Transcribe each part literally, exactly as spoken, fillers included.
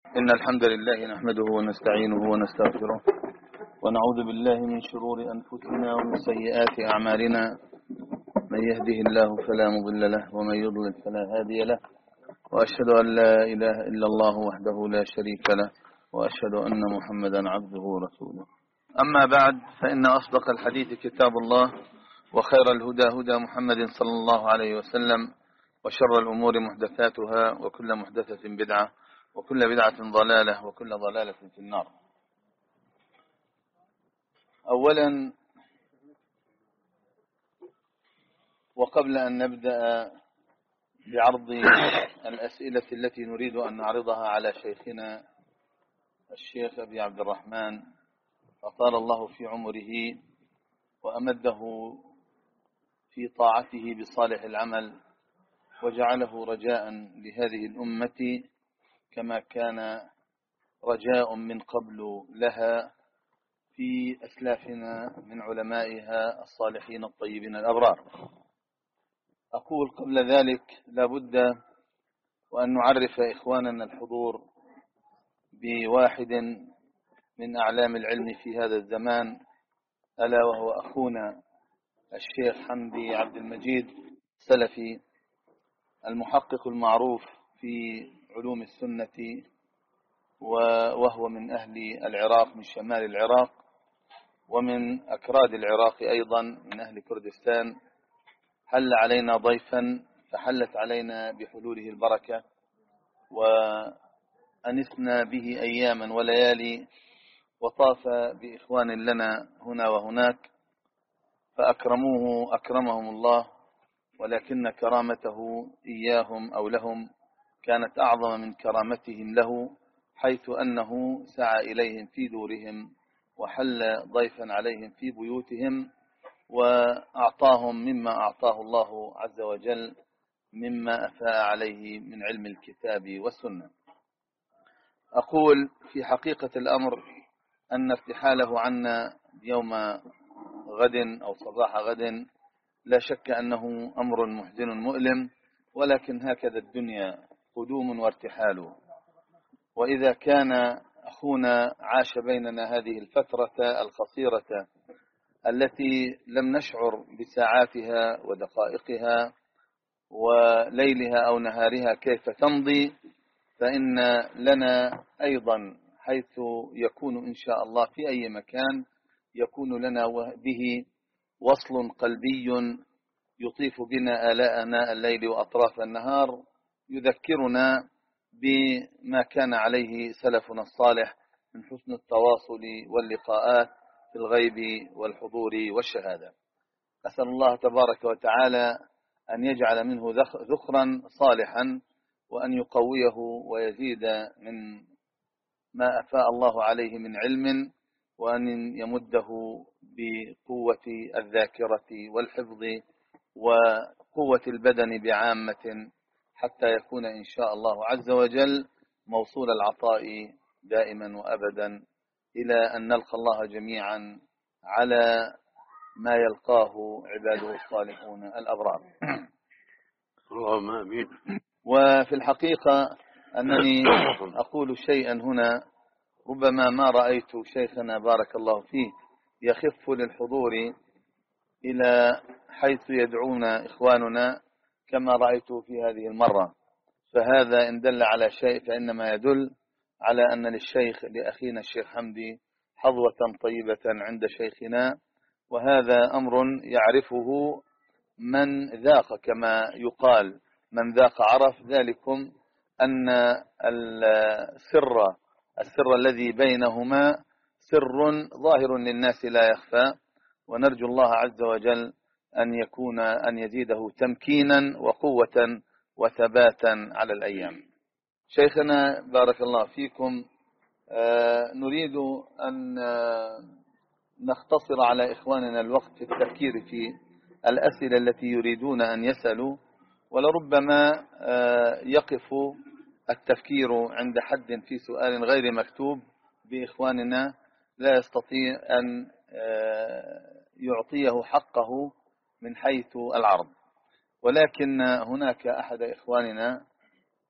إن الحمد لله نحمده ونستعينه ونستغفره ونعوذ بالله من شرور أنفسنا ومن سيئات أعمالنا. من يهده الله فلا مضل له ومن يضلل فلا هادي له، وأشهد أن لا إله إلا الله وحده لا شريك له، وأشهد أن محمدا عبده ورسوله. أما بعد، فإن أصدق الحديث كتاب الله، وخير الهدى هدى محمد صلى الله عليه وسلم، وشر الأمور محدثاتها، وكل محدثة بدعة، وكل بدعة ضلالة، وكل ضلالة في النار. أولا، وقبل أن نبدأ بعرض الأسئلة التي نريد أن نعرضها على شيخنا الشيخ أبي عبد الرحمن أطال الله في عمره وأمده في طاعته بصالح العمل، وجعله رجاء لهذه الأمة كما كان رجاء من قبل لها في أسلافنا من علمائها الصالحين الطيبين الأبرار. أقول قبل ذلك لابد وأن نعرف إخواننا الحضور بواحد من أعلام العلم في هذا الزمان، ألا وهو أخونا الشيخ حمدي عبد المجيد سلفي، المحقق المعروف في علوم السنة، وهو من أهل العراق، من شمال العراق، ومن أكراد العراق أيضا، من أهل كردستان. حل علينا ضيفا فحلت علينا بحلوله البركة، وأنسنا به أياما وليالي، وطاف بإخوان لنا هنا وهناك فأكرموه أكرمهم الله، ولكن كرامته إياهم أو لهم كانت أعظم من كرامتهم له، حيث أنه سعى إليهم في دورهم وحل ضيفا عليهم في بيوتهم، وأعطاهم مما أعطاه الله عز وجل مما أفاء عليه من علم الكتاب والسنة. أقول في حقيقة الأمر أن ارتحاله عنا يوم غد أو صباح غد لا شك أنه أمر محزن مؤلم، ولكن هكذا الدنيا، قدوم وارتحال. وإذا كان أخونا عاش بيننا هذه الفترة القصيرة التي لم نشعر بساعاتها ودقائقها وليلها أو نهارها كيف تمضي، فإن لنا أيضا حيث يكون إن شاء الله في أي مكان يكون لنا به وصل قلبي يطيف بنا آلاء آناء الليل وأطراف النهار، يذكرنا بما كان عليه سلفنا الصالح من حسن التواصل واللقاءات في الغيب والحضور والشهادة. أسأل الله تبارك وتعالى أن يجعل منه ذخرا صالحا، وأن يقويه ويزيد من ما أفاء الله عليه من علم، وأن يمده بقوة الذاكرة والحفظ وقوة البدن بعامة، حتى يكون إن شاء الله عز وجل موصول العطاء دائما وأبدا، إلى أن نلقى الله جميعا على ما يلقاه عباده الصالحون الأبرار. اللهم آمين. وفي الحقيقة أنني أقول شيئا هنا ربما ما رأيت شيخنا بارك الله فيه يخف للحضور إلى حيث يدعونا إخواننا كما رأيته في هذه المرة، فهذا إن دل على شيء فإنما يدل على أن للشيخ لأخينا الشيخ حمدي حظوة طيبة عند شيخنا، وهذا أمر يعرفه من ذاق، كما يقال من ذاق عرف. ذلكم أن السر السر الذي بينهما سر ظاهر للناس لا يخفى، ونرجو الله عز وجل أن يكون أن يزيده تمكينا وقوة وثباتا على الأيام. شيخنا بارك الله فيكم، نريد أن نختصر على إخواننا الوقت في التفكير في الأسئلة التي يريدون أن يسألوا، ولربما يقف التفكير عند حد في سؤال غير مكتوب بإخواننا لا يستطيع أن يعطيه حقه من حيث العرض. ولكن هناك أحد إخواننا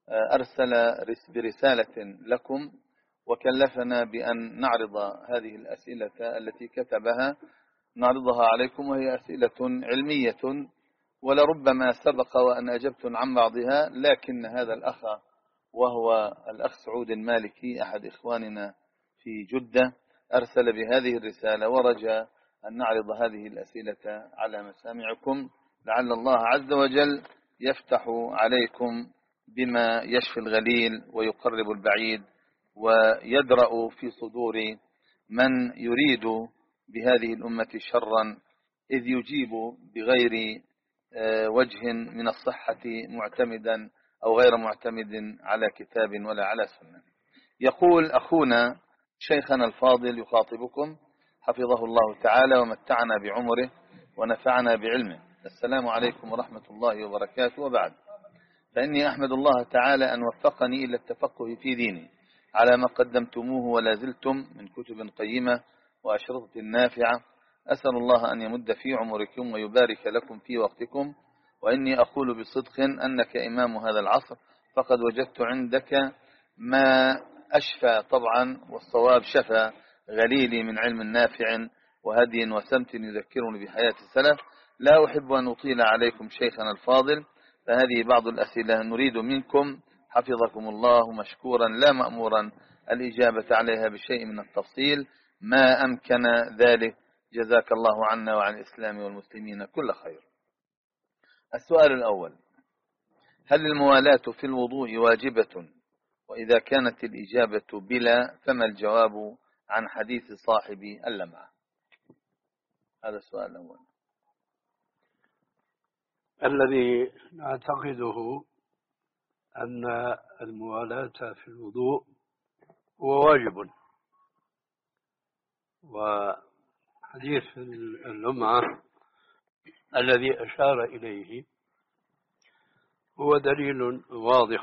أرسل برسالة لكم وكلفنا بأن نعرض هذه الأسئلة التي كتبها، نعرضها عليكم، وهي أسئلة علمية ولربما سبق وأن أجبتم عن بعضها، لكن هذا الأخ وهو الأخ سعود المالكي أحد إخواننا في جدة أرسل بهذه الرسالة ورجى أن نعرض هذه الأسئلة على مسامعكم، لعل الله عز وجل يفتح عليكم بما يشفي الغليل ويقرب البعيد ويدرأ في صدور من يريد بهذه الأمة شرا، إذ يجيب بغير وجه من الصحة معتمدا أو غير معتمد على كتاب ولا على سنة. يقول أخونا شيخنا الفاضل يخاطبكم حفظه الله تعالى ومتعنا بعمره ونفعنا بعلمه: السلام عليكم ورحمة الله وبركاته، وبعد، فإني أحمد الله تعالى أن وفقني إلى التفقه في ديني على ما قدمتموه ولا زلتم من كتب قيمة وأشرطة نافعة. أسأل الله أن يمد في عمركم ويبارك لكم في وقتكم، وإني أقول بصدق أنك إمام هذا العصر، فقد وجدت عندك ما أشفى طبعا والصواب شفى غليلي من علم نافع وهدي وسمت يذكرني بحياة السلف. لا أحب أن أطيل عليكم شيخنا الفاضل، فهذه بعض الأسئلة نريد منكم حفظكم الله مشكورا لا مأمورا الإجابة عليها بشيء من التفصيل ما أمكن ذلك، جزاك الله عنا وعن الإسلام والمسلمين كل خير. السؤال الأول: هل الموالاة في الوضوء واجبة؟ وإذا كانت الإجابة بلا، فما الجواب عن حديث صاحب اللمعة؟ هذا السؤال الأول. الذي نعتقده أن الموالاة في الوضوء هو واجب، وحديث اللمعة الذي أشار إليه هو دليل واضح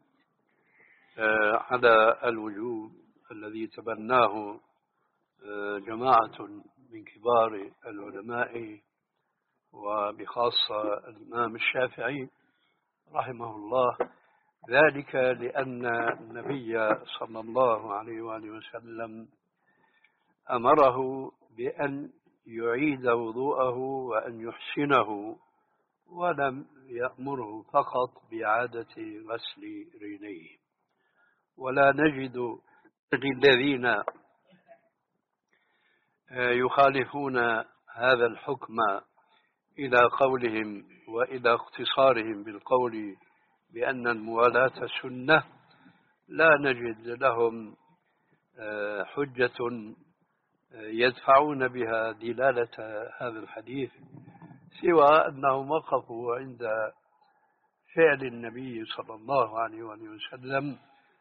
على الوجوب الذي تبناه جماعة من كبار العلماء وبخاصة الإمام الشافعي رحمه الله، ذلك لأن النبي صلى الله عليه وآله وسلم أمره بأن يعيد وضوءه وأن يحسنه، ولم يأمره فقط بإعادة غسل رجليه. ولا نجد الذين يخالفون هذا الحكم إلى قولهم وإلى اختصارهم بالقول بأن الموالاة سنة، لا نجد لهم حجة يدفعون بها دلالة هذا الحديث، سوى أنهم وقفوا عند فعل النبي صلى الله عليه وسلم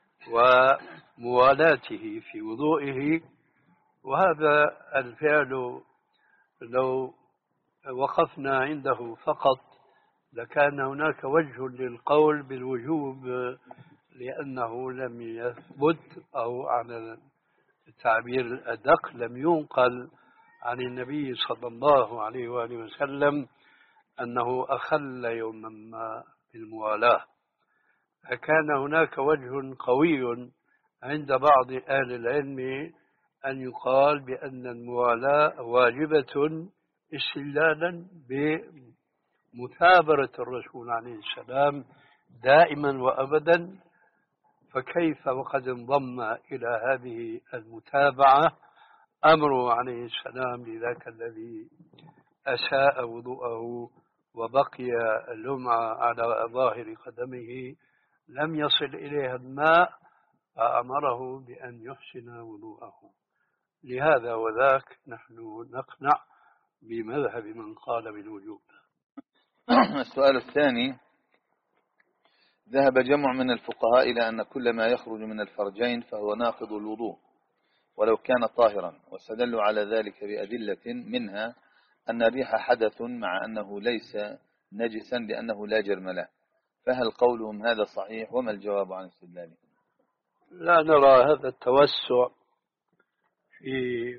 وموالاته في وضوئه. وهذا الفعل لو وقفنا عنده فقط لكان هناك وجه للقول بالوجوب، لأنه لم يثبت، أو على التعبير الأدق لم ينقل عن النبي صلى الله عليه وآله وسلم أنه أخل يوما ما بالموالاة. فكان هناك وجه قوي عند بعض أهل العلم أن يقال بأن الموالاة واجبة استدلالا بمثابرة الرسول عليه السلام دائما وأبدا، فكيف وقد انضم إلى هذه المتابعة أمره عليه السلام لذاك الذي أساء وضوءه وبقي اللمعة على ظاهر قدمه لم يصل إليها الماء، فأمره بأن يحسن وضوءه. لهذا وذاك نحن نقنع بمذهب من قال بالوجوب. السؤال الثاني: ذهب جمع من الفقهاء إلى أن كل ما يخرج من الفرجين فهو ناقض الوضوء ولو كان طاهرا، واستدلوا على ذلك بأدلة منها أن الريح حدث مع أنه ليس نجسا لأنه لا جرم له، فهل قولهم هذا صحيح؟ وما الجواب عن استدلالهم؟ لا نرى هذا التوسع في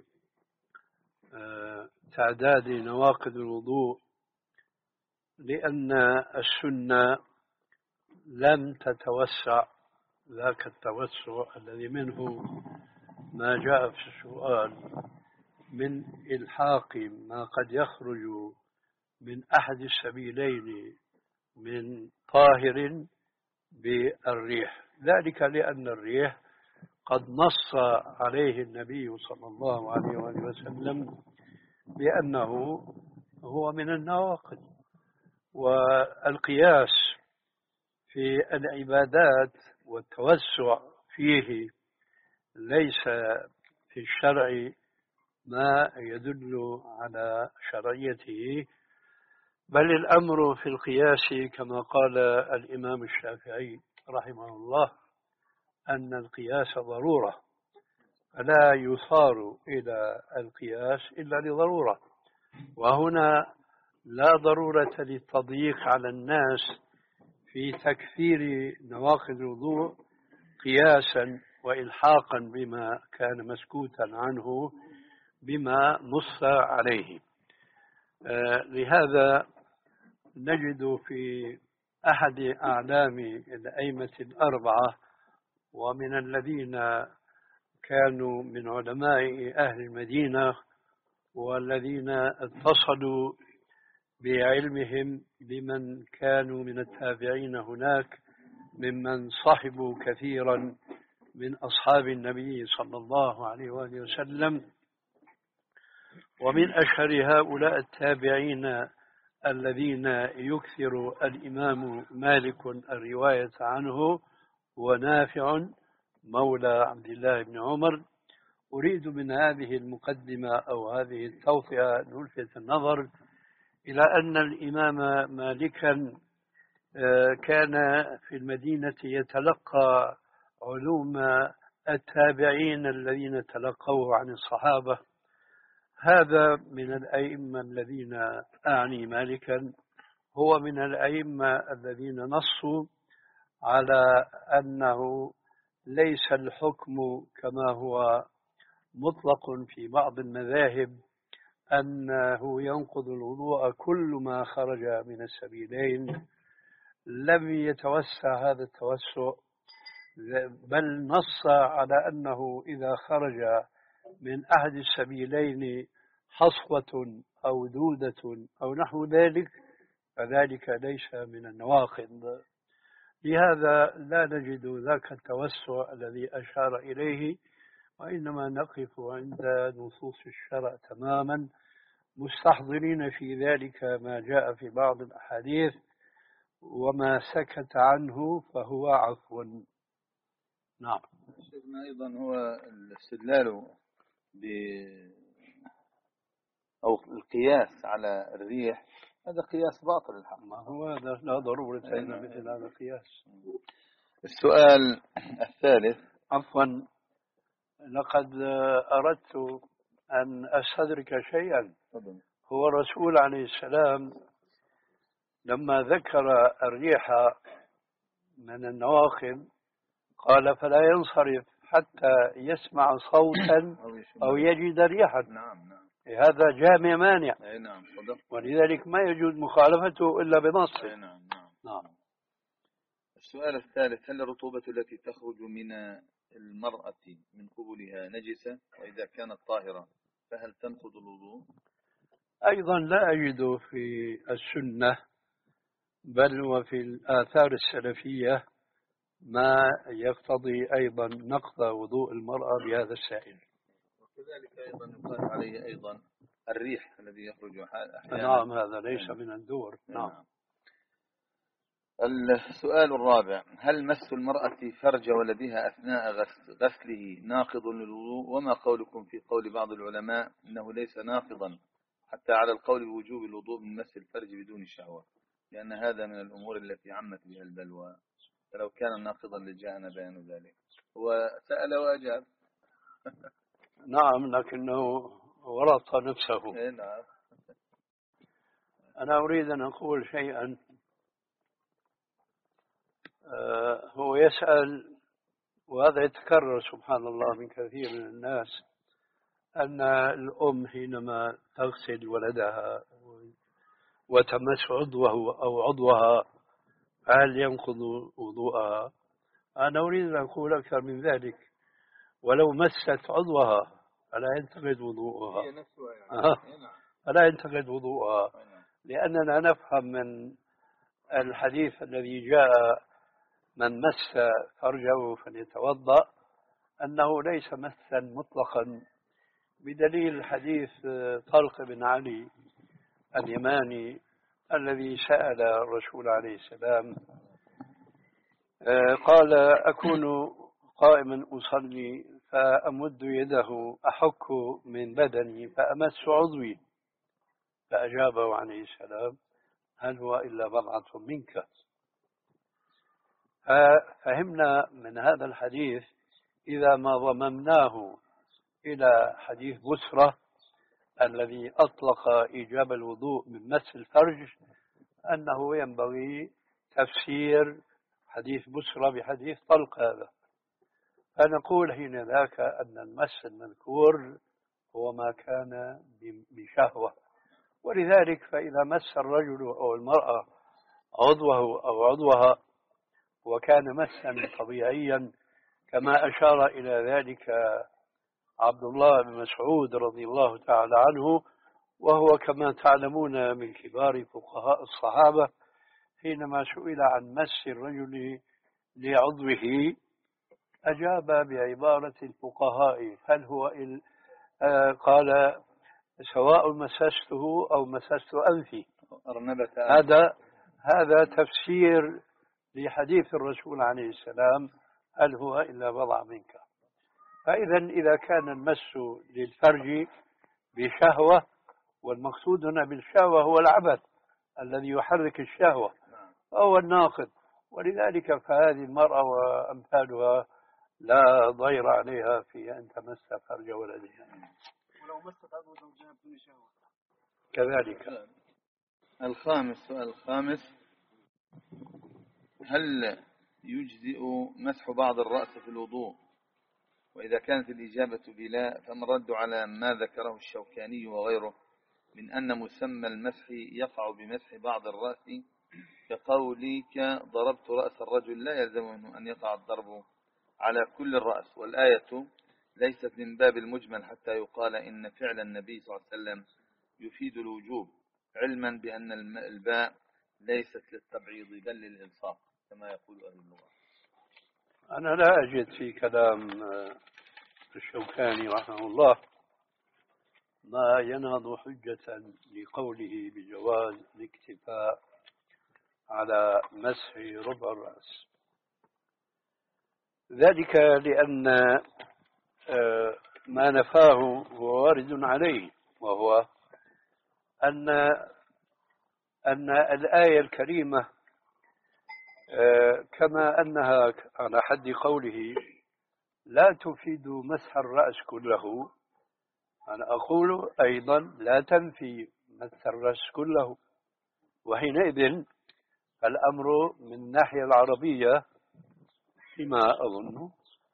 تعداد نواقض الوضوء، لأن السنة لم تتوسع ذاك التوسع الذي منه ما جاء في السؤال من إلحاق ما قد يخرج من أحد السبيلين من طاهر بالريح، ذلك لأن الريح قد نص عليه النبي صلى الله عليه وآله وسلم بأنه هو من النواقض. والقياس في العبادات والتوسع فيه ليس في الشرع ما يدل على شرعيته، بل الأمر في القياس كما قال الإمام الشافعي رحمه الله أن القياس ضرورة، فلا يثار إلى القياس إلا لضرورة. وهنا لا ضرورة للتضييق على الناس في تكثير نواقض الوضوء قياسا وإلحاقا بما كان مسكوتا عنه بما نص عليه. آه لهذا نجد في أحد أعلام الأئمة الأربعة ومن الذين كانوا من علماء أهل المدينة والذين اتصلوا بعلمهم بمن كانوا من التابعين هناك ممن صحبوا كثيرا من أصحاب النبي صلى الله عليه وآله وسلم. ومن أشهر هؤلاء التابعين الذين يكثر الإمام مالك الرواية عنه ونافع مولى عبد الله بن عمر. أريد من هذه المقدمة أو هذه التوطئة نلفت النظر إلى أن الإمام مالكا كان في المدينة يتلقى علوم التابعين الذين تلقوه عن الصحابة. هذا من الأئمة الذين أعني مالكا هو من الأئمة الذين نصوا على أنه ليس الحكم كما هو مطلق في بعض المذاهب أنه ينقض الوضوء كل ما خرج من السبيلين. لم يتوسع هذا التوسع، بل نص على أنه إذا خرج من أحد السبيلين حصوة أو دودة أو نحو ذلك فذلك ليس من النواقض. لهذا لا نجد ذاك التوسع الذي أشار إليه، وإنما نقف عند نصوص الشرع تماما مستحضرين في ذلك ما جاء في بعض الأحاديث، وما سكت عنه فهو عفو. نعم. شيخنا أيضا هو الاستدلال ب أو القياس على الريح هذا قياس باطل الحق. ما هو هذا لا ضرورة لنا مثل هذا القياس. السؤال الثالث. عفوا، لقد أردت أن أستدرك شيئا. هو الرسول عليه السلام لما ذكر الريح من النواقض قال فلا ينصرف حتى يسمع صوتا أو يجد ريحا. نعم نعم. هذا جامع مانع. أي نعم صدق. ولذلك ما يجوز مخالفته إلا بنص. أي نعم نعم. نعم. السؤال الثالث. هل الرطوبة التي تخرج من المرأة من قبلها نجسة؟ وإذا كانت طاهرة فهل تنقض الوضوء؟ أيضا لا أجد في السنة بل وفي الآثار السلفية ما يقتضي أيضا نقض وضوء المرأة بهذا السائل. وكذلك أيضا يقال عليه أيضا الريح الذي يخرج أحيانا. نعم هذا ليس من الدور. نعم. نعم. السؤال الرابع. هل مس المرأة فرج ولدها أثناء غسله ناقض للوضوء؟ وما قولكم في قول بعض العلماء إنه ليس ناقضا حتى على القول بوجوب الوضوء من مس الفرج بدون شهوة، لأن هذا من الأمور التي عمت بها البلوى، فلو كان ناقضا لجاءنا بيان ذلك. هو سأل وأجاب. نعم لكنه ورط نفسه. نعم. أنا أريد أن أقول شيئا. آه هو يسأل، وهذا يتكرر سبحان الله من كثير من الناس، أن الأم حينما تغسل ولدها وتمس عضوه أو عضوها هل ينقض وضوءها؟ أنا أريد أن أقول أكثر من ذلك، ولو مست عضوها فلا ينتقد وضوءها. هي نفسها يعني. أه. نعم. فلا ينتقد وضوءها، لأننا نفهم من الحديث الذي جاء من مس فرجه فليتوضأ أنه ليس مسا مطلقا، بدليل حديث طلق بن علي اليماني الذي سأل الرسول عليه السلام قال: أكون قائما أصلي فأمد يده أحك من بدني فأمس عضوي، فأجابه عليه السلام: هل هو إلا بضعة منك؟ ففهمنا من هذا الحديث إذا ما ضممناه إلى حديث بسرة الذي أطلق إيجاب الوضوء من مس الفرج أنه ينبغي تفسير حديث بسرة بحديث طلق هذا، فنقول حين ذاك أن المس المذكور هو ما كان بشهوة. ولذلك فإذا مس الرجل أو المرأة عضوه أو عضوها وكان مسا طبيعيا كما أشار إلى ذلك عبد الله بن مسعود رضي الله تعالى عنه، وهو كما تعلمون من كبار فقهاء الصحابة، حينما سئل عن مس الرجل لعضوه أجاب بعبارة الفقهاء: هل هو ال... آه قال: سواء مسسته أو مسست أنفي. هذا هذا تفسير لحديث الرسول عليه السلام: هل هو إلا بضع منك. فإذا إذا كان المس للفرج بشهوة، والمقصود هنا بالشهوة هو العبث الذي يحرك الشهوة فهو الناقض، ولذلك فهذه المرأة وأمثالها لا ضير عليها في أن تمس فرج ولدها ولو مست عضو زوجها بدون شهوة كذلك. الخامس سؤال الخامس: هل يجزئ مسح بعض الرأس في الوضوء؟ وإذا كانت الإجابة بلا فما الرد على ما ذكره الشوكاني وغيره من أن مسمى المسح يقع بمسح بعض الرأس، كقولك ضربت رأس الرجل لا يلزم منه أن يقع الضرب على كل الرأس، والآية ليست من باب المجمل حتى يقال إن فعل النبي صلى الله عليه وسلم يفيد الوجوب، علما بأن الباء ليست للتبعيض بل للإلصاق كما يقول أهل اللغة. أنا لا أجد في كلام الشوكاني رحمه الله ما ينهض حجة لقوله بجواز الاكتفاء على مسح ربع الرأس، ذلك لأن ما نفاه هو وارد عليه، وهو أن أن الآية الكريمة كما أنها على حد قوله لا تفيد مسح الرأس كله، أنا أقول أيضا لا تنفي مسح الرأس كله، وحينئذ الأمر من الناحية العربية فيما أظن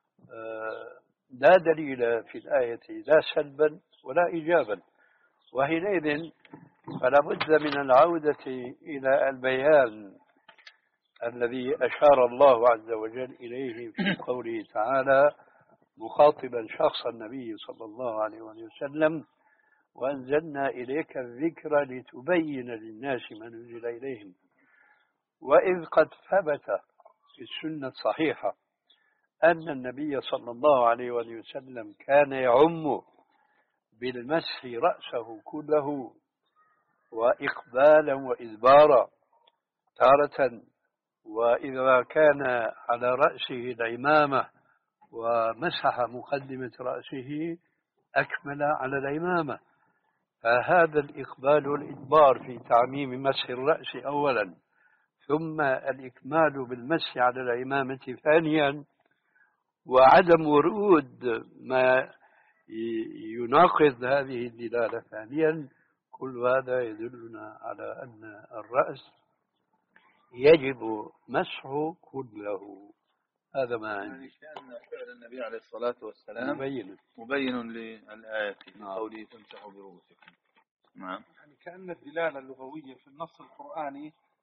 لا دليل في الآية لا سلبا ولا إيجابا، وحينئذ فلا بد من العودة إلى البيان الذي أشار الله عز وجل إليه في قوله تعالى مخاطبا شخص النبي صلى الله عليه وسلم: وأنزلنا إليك الذكر لتبين للناس ما نزل إليهم. وإذ قد ثبت في السنة الصحيحة أن النبي صلى الله عليه وسلم كان يعم بالمسح رأسه كله وإقبالا وإدبارا تارة، وإذا كان على رأسه العمامة ومسح مقدمة رأسه أكمل على العمامة، فهذا الإقبال والإدبار في تعميم مسح الرأس أولا، ثم الإكمال بالمسح على العمامة ثانيا، وعدم ورود ما يناقض هذه الدلالة ثانيا، كل هذا يدلنا على أن الرأس يجب مسحه كله. هذا ما عندي. كان فعل النبي عليه الصلاة والسلام مبين مبين للآية في قوله تمسحوا برؤوسكم. نعم. يعني كأن الدلالة اللغوية في النص القرآني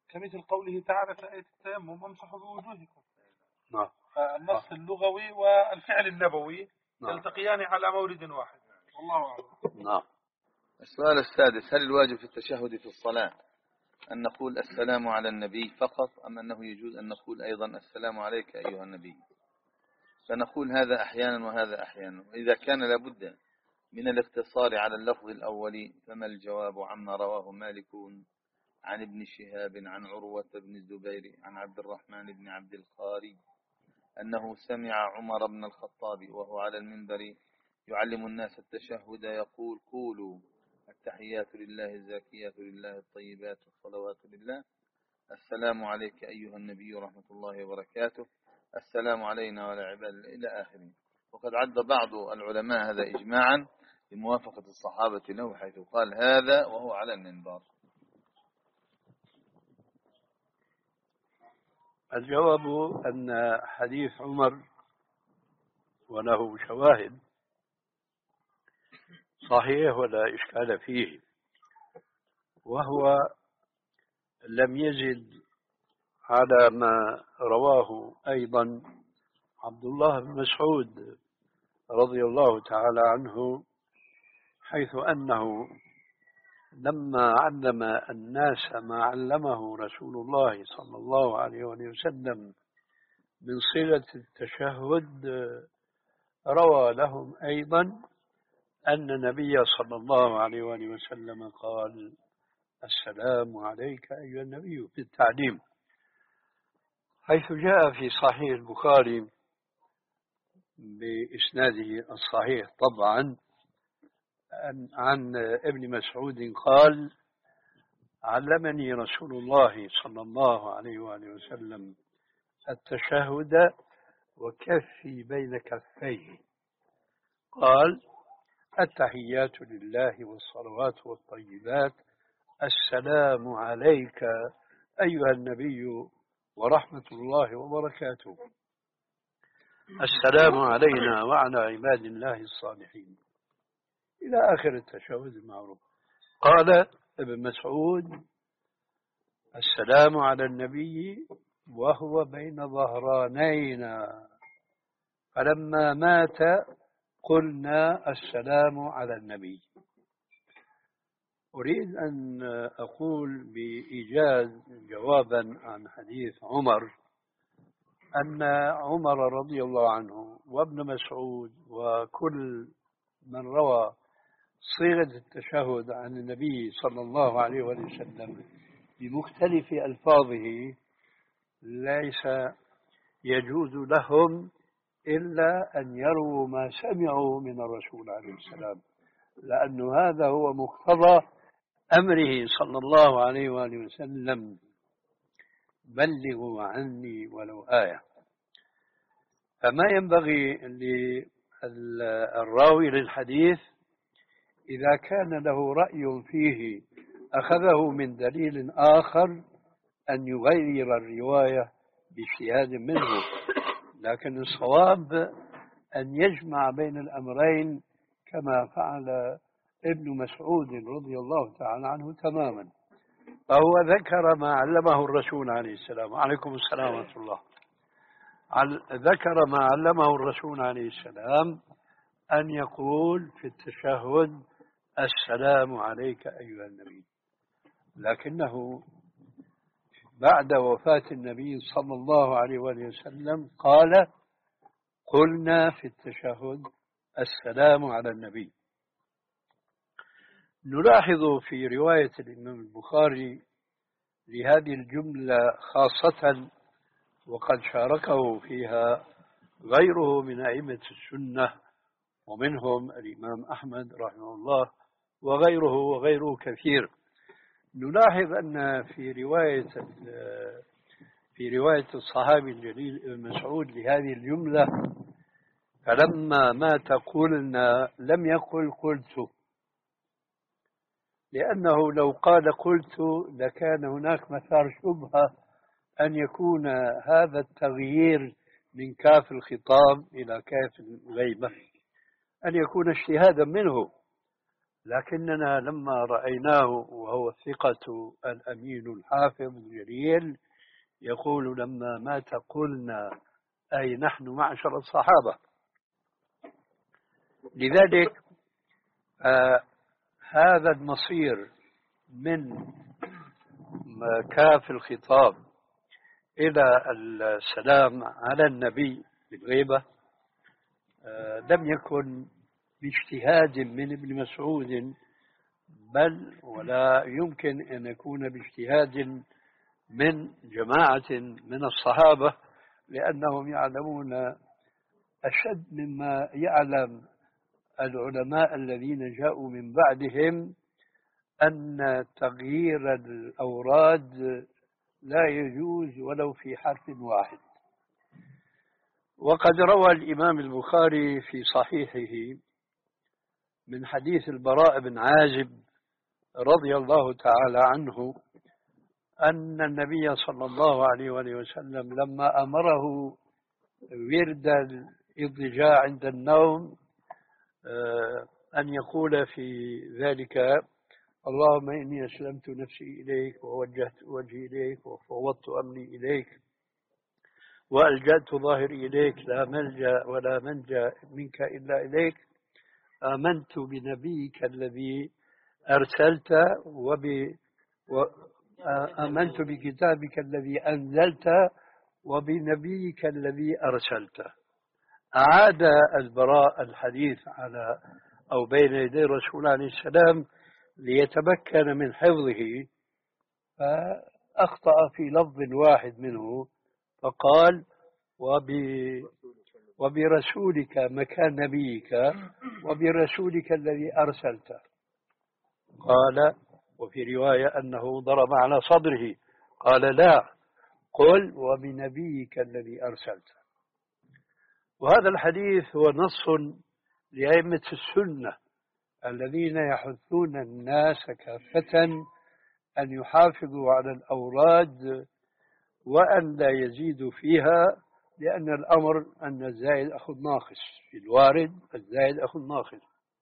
كمثل قوله تعالى في آية التيمم وامسحوا بوجوهكم. نعم. فالنص اللغوي والفعل النبوي نعم. يلتقيان على مورد واحد. والله أعلم. نعم. السؤال السادس: هل الواجب في التشهد في الصلاة أن نقول السلام على النبي فقط، أم أنه يجوز أن نقول أيضا السلام عليك أيها النبي؟ فنقول هذا أحيانا وهذا أحيانا. وإذا كان لابد من الاقتصار على اللفظ الأول فما الجواب عما رواه مالك عن ابن شهاب عن عروة بن الزبير عن عبد الرحمن بن عبد القاري أنه سمع عمر بن الخطاب وهو على المنبر يعلم الناس التشهد يقول: قولوا التحيات لله الزاكيات لله الطيبات والصلوات لله، السلام عليك أيها النبي ورحمة الله وبركاته، السلام علينا وعلى عباد الله، إلى آخره. وقد عد بعض العلماء هذا إجماعا لموافقة الصحابة له، حيث قال هذا وهو على المنبر. الجواب أن حديث عمر وله شواهد صحيح ولا إشكال فيه، وهو لم يزد على ما رواه أيضا عبد الله بن مسعود رضي الله تعالى عنه، حيث أنه لما علم الناس ما علمه رسول الله صلى الله عليه وسلم من صيغة التشهد، روى لهم أيضا أن النبي صلى الله عليه وسلم قال: السلام عليك أيها النبي، في التعليم، حيث جاء في صحيح البخاري بإسناده الصحيح طبعا عن ابن مسعود قال: علمني رسول الله صلى الله عليه وآله وسلم التشهد وكفي بين كفيه، قال: التحيات لله والصلوات والطيبات، السلام عليك أيها النبي ورحمة الله وبركاته، السلام علينا وعلى عباد الله الصالحين، إلى آخر التشهد المعروف. قال ابن مسعود: السلام على النبي وهو بين ظهرانينا، فلما مات قلنا السلام على النبي. أريد أن أقول بإيجاز جوابا عن حديث عمر أن عمر رضي الله عنه وابن مسعود وكل من روى صيغة التشهد عن النبي صلى الله عليه وسلم بمختلف ألفاظه ليس يجوز لهم إلا أن يروا ما سمعوا من الرسول عليه السلام، لأن هذا هو مقتضى أمره صلى الله عليه وآله وسلم: بلغوا عني ولو آية. فما ينبغي للراوي للحديث إذا كان له رأي فيه أخذه من دليل آخر أن يغير الرواية باجتهاد منه، لكن الصواب أن يجمع بين الأمرين كما فعل ابن مسعود رضي الله تعالى عنه تماما. فهو ذكر ما علمه الرسول عليه السلام، عليكم السلام ورحمة الله، ذكر ما علمه الرسول عليه السلام أن يقول في التشهد: السلام عليك أيها النبي. لكنه بعد وفاة النبي صلى الله عليه وسلم قال: قلنا في التشهد السلام على النبي. نلاحظ في رواية الإمام البخاري لهذه الجملة خاصة، وقد شاركه فيها غيره من أئمة السنة ومنهم الإمام أحمد رحمه الله وغيره وغيره كثير، نلاحظ أن في رواية في رواية الصحابي الجليل ابن مسعود لهذه الجملة: فلما مات قلنا، لم يقل قلت، لأنه لو قال قلت لكان هناك مثار شبهة أن يكون هذا التغيير من كاف الخطاب إلى كاف الغيبة أن يكون اجتهادا منه، لكننا لما رأيناه وهو الثقة الأمين الحافظ الجليل يقول لما مات قلنا أي نحن معشر الصحابة. لذلك آه هذا المصير من كاف الخطاب إلى السلام على النبي بالغيبة آه لم يكن باجتهاد من ابن مسعود، بل ولا يمكن أن يكون باجتهاد من جماعة من الصحابة، لأنهم يعلمون أشد مما يعلم العلماء الذين جاءوا من بعدهم أن تغيير الأوراد لا يجوز ولو في حرف واحد. وقد روى الإمام البخاري في صحيحه من حديث البراء بن عازب رضي الله تعالى عنه أن النبي صلى الله عليه وآله وسلم لما أمره ورد الاضطجاع عند النوم أن يقول في ذلك: اللهم إني أسلمت نفسي إليك ووجهت وجهي إليك وفوضت أمري إليك وألجأت ظاهري إليك لا ملجأ ولا منجا منك إلا إليك، آمنت بنبيك الذي أرسلت وب آمنت بكتابك الذي أنزلت وبنبيك الذي أرسلت. أعاد البراء الحديث على أو بين يدي الرسول عليه السلام ليتمكن من حفظه، فأخطأ في لفظ واحد منه فقال: وب وبرسولك مكان نبيك وبرسولك الذي أرسلت. قال وفي رواية أنه ضرب على صدره، قال: لا، قل وبنبيك الذي أرسلت. وهذا الحديث هو نص لأئمة السنة الذين يحثون الناس كافة أن يحافظوا على الأوراد وأن لا يزيدوا فيها، لأن الأمر أن الزائد أخو الناقص، في الوارد الزائد أخو الناقص.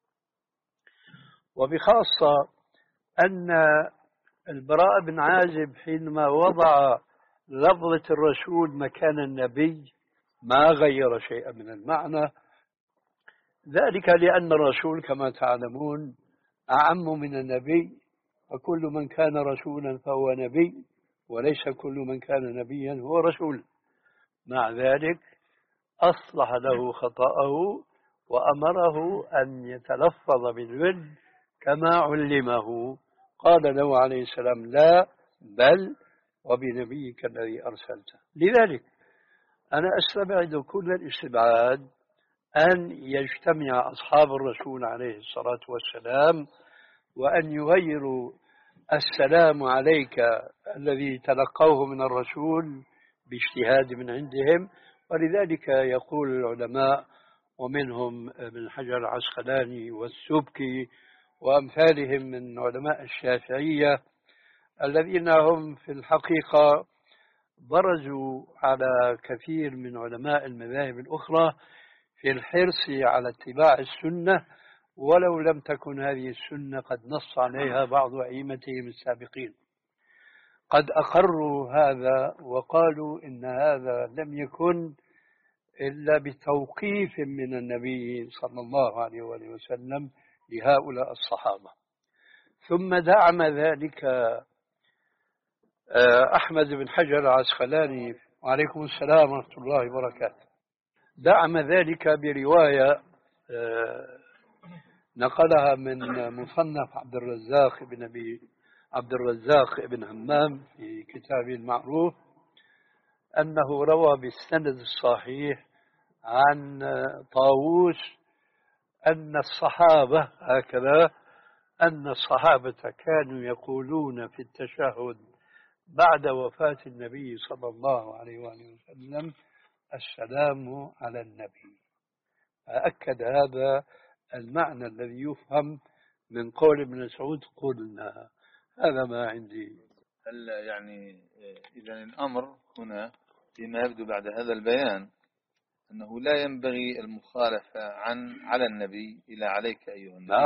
وبخاصة أن البراء بن عازب حينما وضع لفظة الرسول مكان النبي ما غير شيئا من المعنى، ذلك لأن الرسول كما تعلمون أعم من النبي، فكل من كان رسولا فهو نبي، وليس كل من كان نبيا هو رسول. مع ذلك أصلح له خطأه وأمره أن يتلفظ بالود كما علمه، قال له عليه السلام: لا، بل وبنبيك الذي أرسلته. لذلك أنا أستبعد كل الاستبعاد أن يجتمع أصحاب الرسول عليه الصلاة والسلام وأن يغيروا السلام عليك الذي تلقوه من الرسول باجتهاد من عندهم. ولذلك يقول العلماء ومنهم ابن حجر العسقلاني والسبكي وأمثالهم من علماء الشافعية الذين هم في الحقيقة برزوا على كثير من علماء المذاهب الأخرى في الحرص على اتباع السنة، ولو لم تكن هذه السنة قد نص عليها بعض أئمتهم السابقين. قد أقروا هذا وقالوا إن هذا لم يكن إلا بتوقيف من النبي صلى الله عليه وآله وسلم لهؤلاء الصحابة. ثم دعم ذلك أحمد بن حجر العسقلاني وعليكم السلام ورحمة الله وبركاته، دعم ذلك برواية نقلها من مصنف عبد الرزاق بن أبي عبد الرزاق بن همام في كتابه المعروف، أنه روى بالسند الصحيح عن طاووس أن الصحابة هكذا أن الصحابة كانوا يقولون في التشهد بعد وفاة النبي صلى الله عليه وآله وسلم: السلام على النبي. أكد هذا المعنى الذي يفهم من قول ابن مسعود قلنا. هذا ما عندي. هل يعني إذا الأمر هنا فيما يبدو بعد هذا البيان أنه لا ينبغي المخالفة عن على النبي إلى عليك أيها النبي؟ لا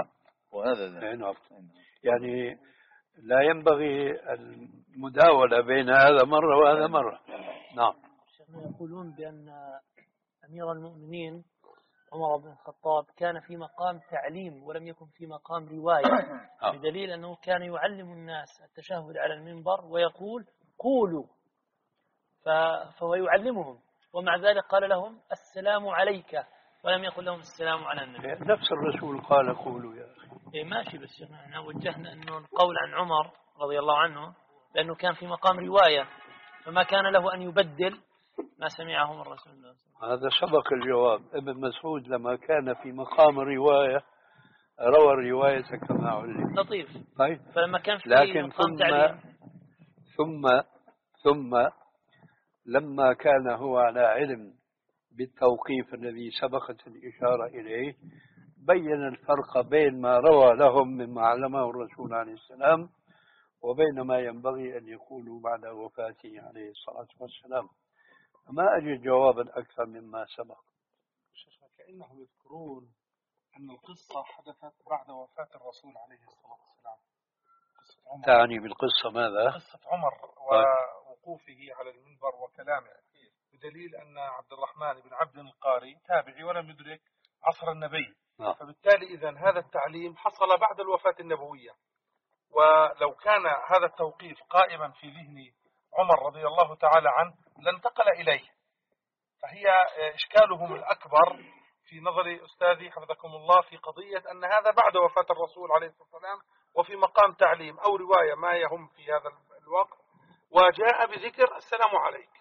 وهذا نعم. يعني لا ينبغي المداولة بين هذا مرة وهذا مرة. نعم. يقولون بأن أمير المؤمنين عمر بن الخطاب كان في مقام تعليم ولم يكن في مقام رواية، بدليل أنه كان يعلم الناس التشهد على المنبر ويقول قولوا، فهو يعلمهم، ومع ذلك قال لهم السلام عليك ولم يقل لهم السلام على النبي. نفس الرسول قال قولوا يا أخي. إيه ماشي، بس احنا وجهنا أنه القول عن عمر رضي الله عنه لأنه كان في مقام رواية، فما كان له أن يبدل ما سمعه من رسول الله. هذا سبق الجواب. ابن مسعود لما كان في مقام الرواية روى الرواية كما علم. لطيف. طيب. فلما كان في لكن مقام ثم تعليم ثم ثم لما كان هو على علم بالتوقيف الذي سبقت الإشارة إليه، بين الفرق بين ما روى لهم مما علمه الرسول عليه السلام وبين ما ينبغي أن يقولوا بعد وفاته عليه الصلاة والسلام. ما أجد جوابا أكثر مما سبق. كأنهم يذكرون أن القصة حدثت بعد وفاة الرسول عليه الصلاة والسلام. قصة عمر. تعني بالقصة ماذا؟ قصة عمر ووقوفه على المنبر وكلامه، بدليل أن عبد الرحمن بن عبد القاري تابعي ولم يدرك عصر النبي. آه. فبالتالي إذن هذا التعليم حصل بعد الوفاة النبوية، ولو كان هذا التوقيف قائما في ذهن عمر رضي الله تعالى عنه لانتقل إليه. فهي إشكالهم الأكبر في نظر أستاذي حفظكم الله في قضية أن هذا بعد وفاة الرسول عليه الصلاة والسلام وفي مقام تعليم أو رواية ما يهم في هذا الوقت، وجاء بذكر السلام عليك.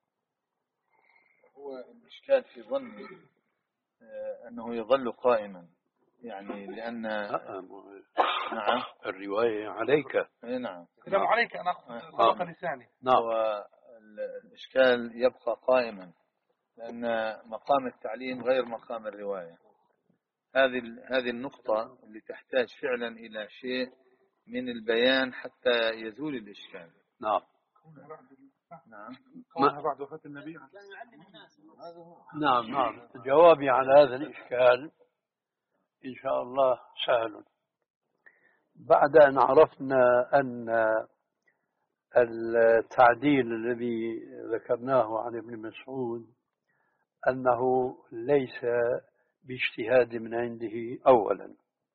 هو الإشكال في ظني أنه يظل قائما، يعني لأن نعم الرواية عليك. نعم السلام عليك أنا أخذ لساني. نعم. والإشكال يبقى قائما لأن مقام التعليم غير مقام الرواية. هذه هذه النقطة اللي تحتاج فعلا إلى شيء من البيان حتى يزول الإشكال. نعم. نعم. كونها بعد وفاة النبي. نعم نعم. جوابي على هذا الإشكال إن شاء الله سهل. بعد أن عرفنا أن التعديل الذي ذكرناه عن ابن مسعود أنه ليس باجتهاد من عنده أولا،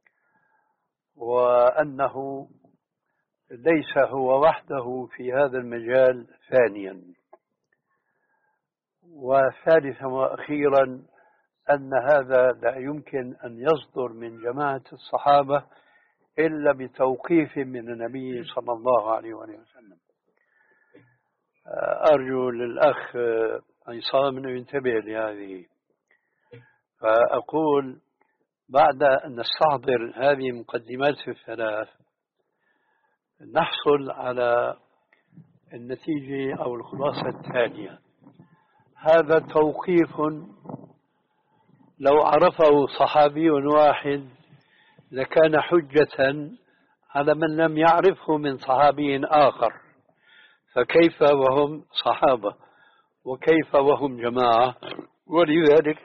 وأنه ليس هو وحده في هذا المجال ثانيا، وثالثا وأخيرا أن هذا لا يمكن أن يصدر من جماعة الصحابة إلا بتوقيف من النبي صلى الله عليه وسلم. أرجو للأخ عصام أن ينتبه لهذه. فأقول بعد أن نستحضر هذه المقدمات الثلاث نحصل على النتيجة أو الخلاصة التالية: هذا توقيف لو عرفه صحابي واحد لكان حجة على من لم يعرفه من صحابي آخر، فكيف وهم صحابة وكيف وهم جماعة؟ ولذلك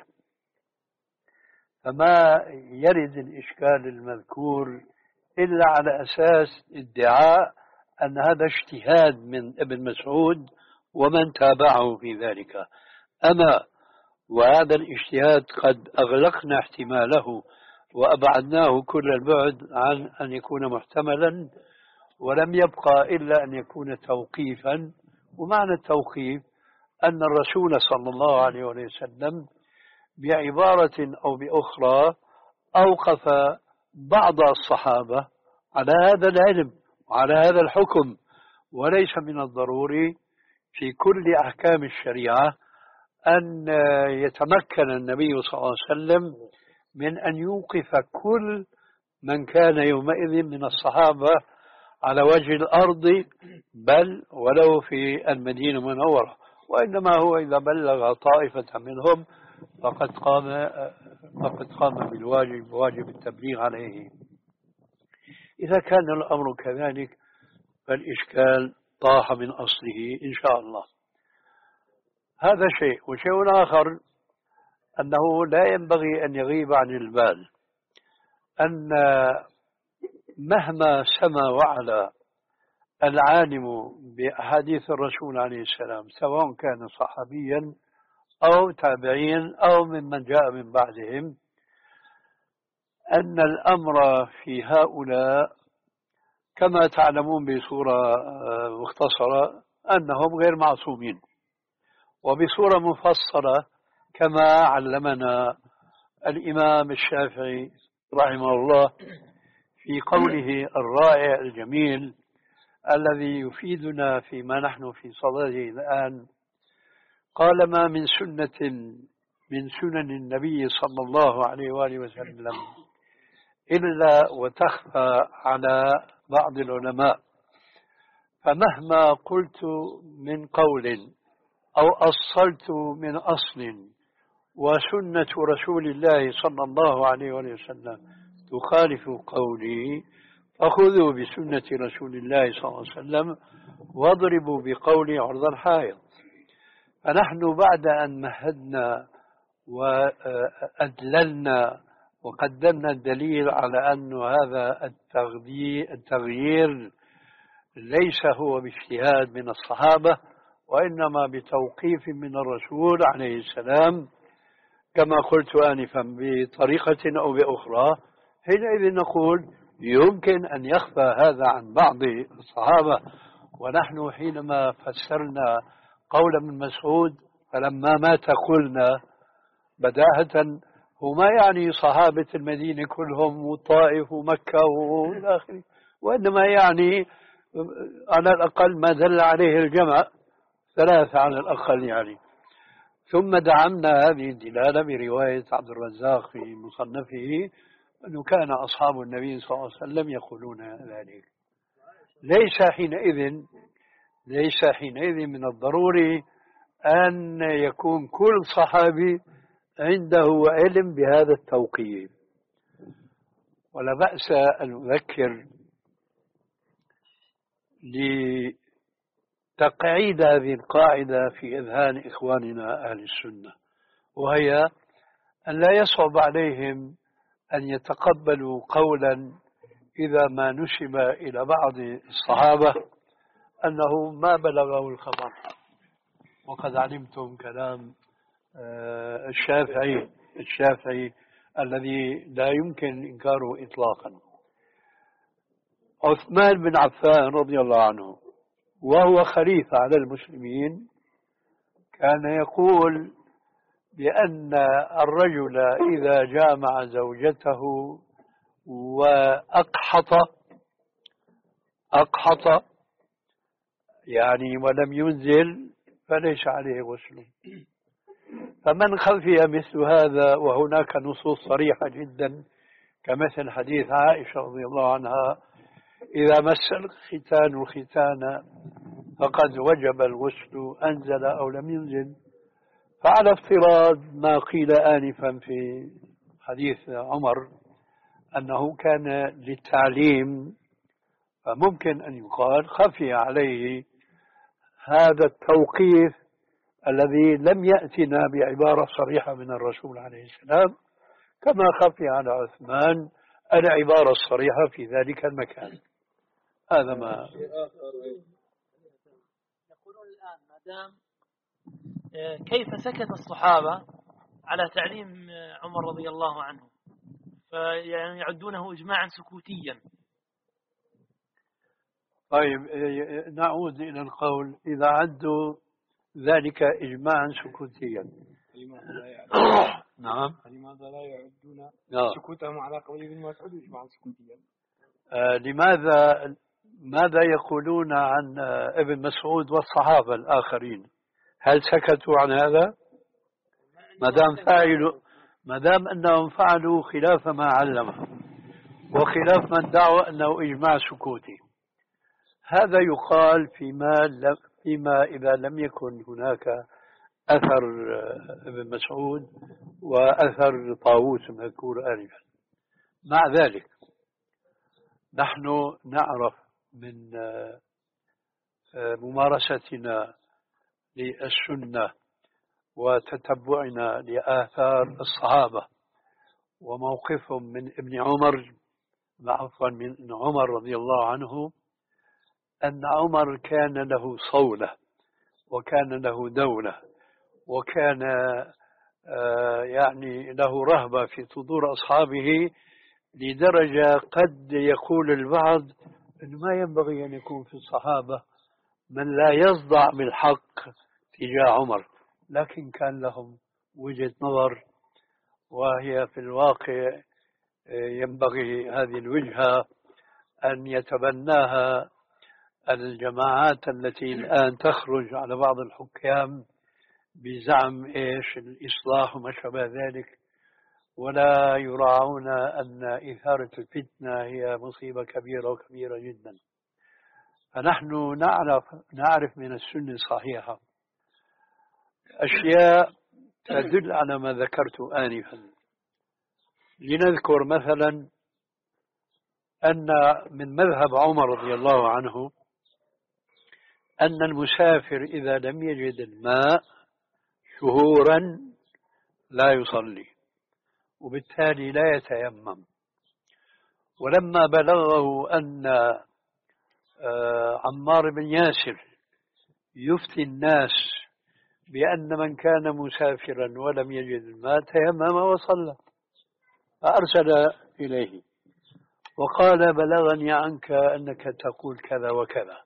فما يرد الإشكال المذكور إلا على أساس ادعاء أن هذا اجتهاد من ابن مسعود ومن تابعه في ذلك. أما وهذا الاجتهاد قد أغلقنا احتماله وأبعدناه كل البعد عن أن يكون محتملا، ولم يبقى إلا أن يكون توقيفا. ومعنى التوقيف أن الرسول صلى الله عليه وسلم بعبارة أو بأخرى أوقف بعض الصحابة على هذا العلم وعلى هذا الحكم، وليس من الضروري في كل أحكام الشريعة أن يتمكن النبي صلى الله عليه وسلم من أن يوقف كل من كان يومئذ من الصحابة على وجه الأرض، بل ولو في المدينة المنورة، وإنما هو إذا بلغ طائفة منهم فقد قام فقد قام بالواجب، واجب التبليغ عليه. إذا كان الأمر كذلك فالإشكال طاح من أصله إن شاء الله. هذا شيء. وشيء آخر أنه لا ينبغي أن يغيب عن البال أن مهما سما وعلى العالم بأحاديث الرسول عليه السلام سواء كان صحابيا أو تابعيا أو ممن جاء من بعدهم، أن الأمر في هؤلاء كما تعلمون بصورة مختصرة أنهم غير معصومين، وبصورة مفصلة كما علمنا الإمام الشافعي رحمه الله في قوله الرائع الجميل الذي يفيدنا فيما نحن في صدده الآن. قال: ما من سنة من سنن النبي صلى الله عليه وآله وسلم إلا وتخفى على بعض العلماء، فمهما قلت من قول أو أصلت من أصل وسنة رسول الله صلى الله عليه وآله وسلم تخالف قولي فخذوا بسنة رسول الله صلى الله عليه وسلم واضربوا بقولي عرض الحائط. فنحن بعد أن مهدنا وأدللنا وقدمنا الدليل على أن هذا التغيير ليس هو باجتهاد من الصحابة وإنما بتوقيف من الرسول عليه السلام كما قلت آنفا بطريقة أو بأخرى، حينئذ نقول يمكن أن يخفى هذا عن بعض الصحابة. ونحن حينما فسرنا قول ابن مسعود فلما مات قلنا بداهة هو ما يعني صحابة المدينة كلهم والطائف ومكة والى آخره، وإنما يعني على الأقل ما دل عليه الجمع ثلاثة على الأقل يعني. ثم دعمنا هذه الدلالة برواية عبد الرزاق في مصنفه أنه كان أصحاب النبي صلى الله عليه وسلم يقولون ذلك. ليس حينئذ ليس حينئذ من الضروري أن يكون كل صحابي عنده علم بهذا التوقيف، ولا بأس أن نذكر لتقعيد هذه القاعدة في أذهان إخواننا أهل السنة، وهي أن لا يصعب عليهم أن يتقبلوا قولا إذا ما نسب إلى بعض الصحابة أنه ما بلغه الخبر. وقد علمتم كلام الشافعي الشافعي الذي لا يمكن إنكاره إطلاقا. عثمان بن عفان رضي الله عنه وهو خليفة على المسلمين كان يقول بأن الرجل إذا جامع زوجته وأقحط أقحط يعني ولم ينزل فليس عليه غسل. فمن خفي مثل هذا، وهناك نصوص صريحة جدا كمثل حديث عائشة رضي الله عنها: إذا مس الختان الختان فقد وجب الغسل أنزل أو لم ينزل. فعلى افتراض ما قيل آنفا في حديث عمر أنه كان للتعليم، فممكن أن يقال خفي عليه هذا التوقيف الذي لم يأتنا بعبارة صريحة من الرسول عليه السلام، كما خفي على عثمان العبارة الصريحة في ذلك المكان. هذا ما يقولون الآن ما دام كيف سكت الصحابة على تعليم عمر رضي الله عنه، فيعني يعدونه إجماعا سكوتيا. طيب نعود إلى القول: إذا عدوا ذلك إجماعا سكوتيا لماذا لا يعدون نعم لماذا لا يعدون نعم. سكوتهم على قول ابن مسعود إجماعا سكوتيا؟ آه لماذا ماذا يقولون عن ابن مسعود والصحابة الآخرين؟ هل سكتوا عن هذا؟ ما دام فعلوا ما دام أنهم فعلوا خلاف ما علمه وخلاف من دعوا أنه إجماع سكوتي. هذا يقال فيما فيما إذا لم يكن هناك أثر ابن مسعود وأثر طاووس مذكور آنفا. مع ذلك نحن نعرف من ممارستنا للسنة وتتبعنا لآثار الصحابة وموقفهم من ابن عمر عفوا من عمر رضي الله عنه أن عمر كان له صولة وكان له دولة وكان آه يعني له رهبة في صدور أصحابه، لدرجة قد يقول البعض أنه ما ينبغي أن يكون في الصحابة من لا يصدع بالحق تجاه عمر، لكن كان لهم وجهة نظر، وهي في الواقع ينبغي هذه الوجهة أن يتبناها الجماعات التي الآن تخرج على بعض الحكام بزعم إيش الإصلاح وما شابه ذلك، ولا يراعون أن إثارة الفتنة هي مصيبة كبيرة وكبيرة جدا. فنحن نعرف نعرف من السنة الصحيحة أشياء تدل على ما ذكرت آنفا. لنذكر مثلا أن من مذهب عمر رضي الله عنه أن المسافر إذا لم يجد الماء شهورا لا يصلي، وبالتالي لا يتيمم. ولما بلغه أن عمار بن ياسر يفتي الناس بأن من كان مسافرا ولم يجد الماء تيمم وصلى، فأرسل إليه وقال بلغني عنك أنك تقول كذا وكذا.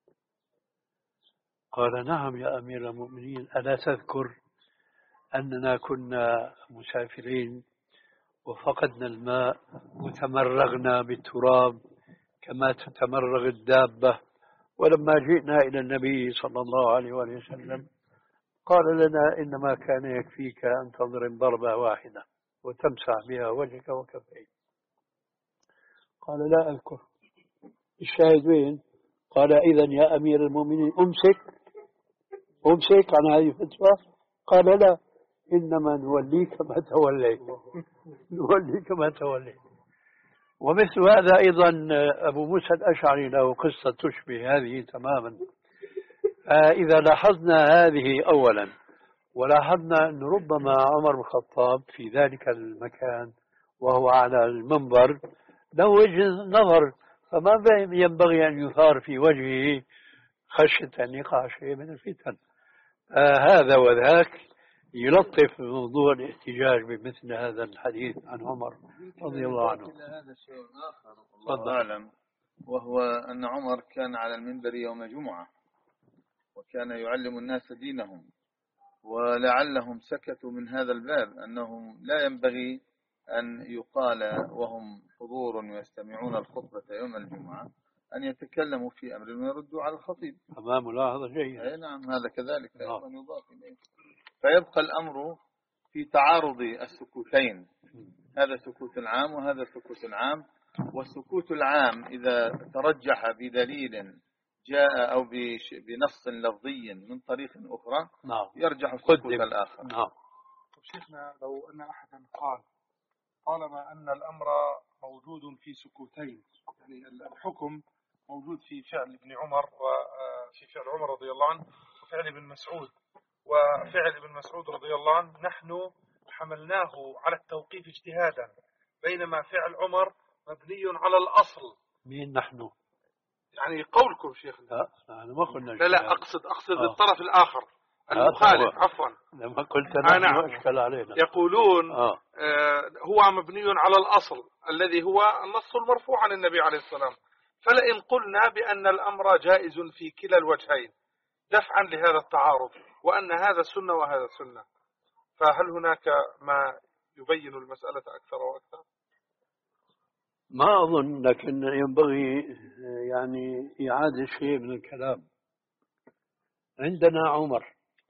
قال نعم يا أمير المؤمنين، ألا تذكر أننا كنا مسافرين وفقدنا الماء وتمرغنا بالتراب كما تتمرغ الدابة، ولما جئنا إلى النبي صلى الله عليه وسلم قال لنا إنما كان يكفيك أن تضرب ضربة واحدة وتمسح بها وجهك وكفيك. قال لا أذكر. الشاهد وين؟ قال إذا يا أمير المؤمنين أمسك أمسك عن هذه الفتوى. قال لا، إنما نوليك ما توليت نوليك ما توليت. ومثل هذا أيضا أبو موسى الأشعري له قصة تشبه هذه تماما. إذا لاحظنا هذه أولا، ولاحظنا أن ربما عمر بن الخطاب في ذلك المكان وهو على المنبر له وجه نظر، فما ينبغي أن يثار في وجهه خشية أن يقع شيء من الفتن. آه هذا وذاك يلطف موضوع الاحتجاج بمثل هذا الحديث عن عمر رضي الله عنه. هذا شيء آخر الله أعلم، وهو أن عمر كان على المنبر يوم جمعة وكان يعلم الناس دينهم، ولعلهم سكتوا من هذا الباب أنهم لا ينبغي أن يقال وهم حضور ويستمعون الخطبة يوم الجمعة أن يتكلموا في أمر ويردوا على الخطيب. أمام ملاحظة جيدة. أي نعم، هذا كذلك أيضا يضاف إليه. فيبقى الأمر في تعارض السكوتين، هذا سكوت عام وهذا سكوت عام، والسكوت العام إذا ترجح بدليل جاء أو بنص لفظي من طريق أخرى نعم. يرجح السكوت الآخر. نعم. شيخنا لو أن أحدا قال طالما أن الأمر موجود في سكوتين، يعني الحكم موجود في فعل ابن عمر وفي فعل عمر رضي الله عنه وفعل ابن مسعود وفعل ابن مسعود رضي الله عنه، نحن حملناه على التوقيف اجتهادا، بينما فعل عمر مبني على الأصل. مين نحن؟ يعني قولكم شيخنا. لا أنا ما قلنا. لا لا أقصد أقصد آه. الطرف الآخر المخالف. آه. عفوا لما قلت نحن نعم. أشكل علينا. يقولون آه. آه هو مبني على الأصل الذي هو النص المرفوع عن النبي عليه السلام، فلئن قلنا بأن الأمر جائز في كلا الوجهين دفعا لهذا التعارض، وأن هذا سنة وهذا سنة، فهل هناك ما يبين المسألة أكثر وأكثر؟ ما أظن، لكن ينبغي يعني إعادة شيء من الكلام. عندنا عمر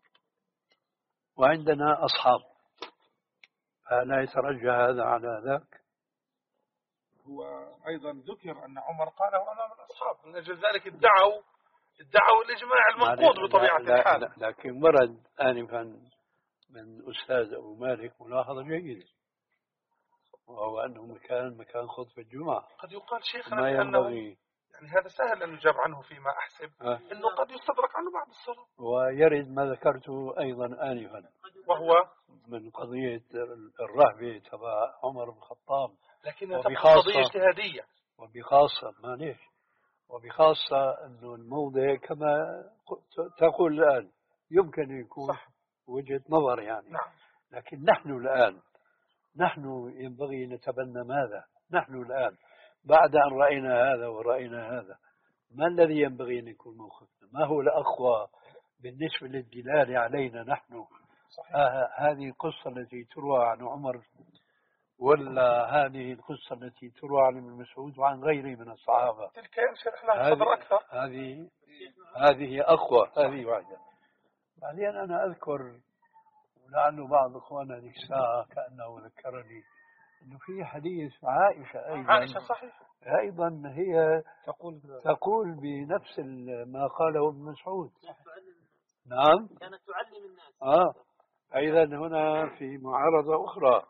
وعندنا أصحاب، فلا يترجى هذا على ذاك. هو أيضا ذكر أن عمر قاله أمام الأصحاب، من أجل ذلك ادعوا ادعوا الإجماع المنقوض بطبيعة لا الحال. لا لكن ورد آنفا من أستاذ أبو مالك ملاحظة جيدة، وهو أنه مكان مكان خطبة الجمعة. قد يقال شيخنا ما أنه ينبغي، يعني هذا سهل أن يجاب عنه فيما أحسب أه. أنه قد يستدرك عنه بعد الصلاة. ويرد ما ذكرته أيضا آنفا وهو من قضية الرهبة تبع عمر بن الخطاب. لكن تبقى وبخاصة قضية اجتهادية. وبخاصة معليش وبخاصة أنه الموضع كما تقول الآن يمكن أن يكون صح. وجهة نظر يعني. نعم. لكن نحن الآن نحن ينبغي نتبنى ماذا؟ نحن الآن بعد أن رأينا هذا ورأينا هذا ما الذي ينبغي أن يكون موقفنا؟ ما هو الأقوى بالنسبة للدلال علينا نحن؟ صحيح. آه هذه القصة التي تروى عن عمر ولا هذه القصة التي تروى عن ابن مسعود وعن غيره من الصحابة؟ تلك ينشرح لها الصدر أكثر. هذه هذه أقوى. هذه واحدة. بعدين أنا أذكر ولعله بعض إخواننا ذيك الساعة كأنه ذكرني إنه في حديث عائشة أيضا عائشة صحيح أيضا هي تقول تقول بنفس ما قاله ابن مسعود. نعم. كانت تعلم الناس. آه أيضا هنا في معارضة أخرى